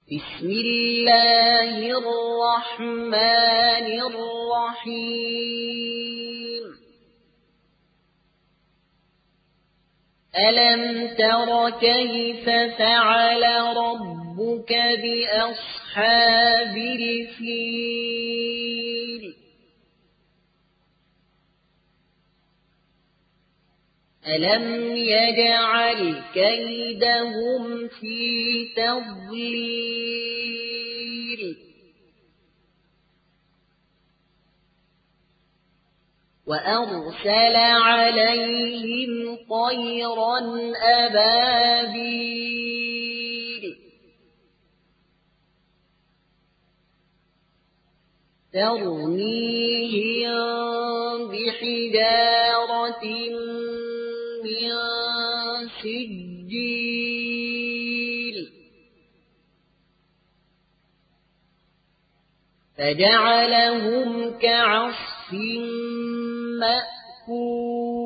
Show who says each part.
Speaker 1: بسم الله الرحمن الرحيم ألم تر كيف فعل ربك بأصحاب الفيل ألم يجعل كيدهم في تضليل وأرسل عليهم طيرا أبابيل ترميهم بحجارة من سجيل فجعلهم كعصف مأكول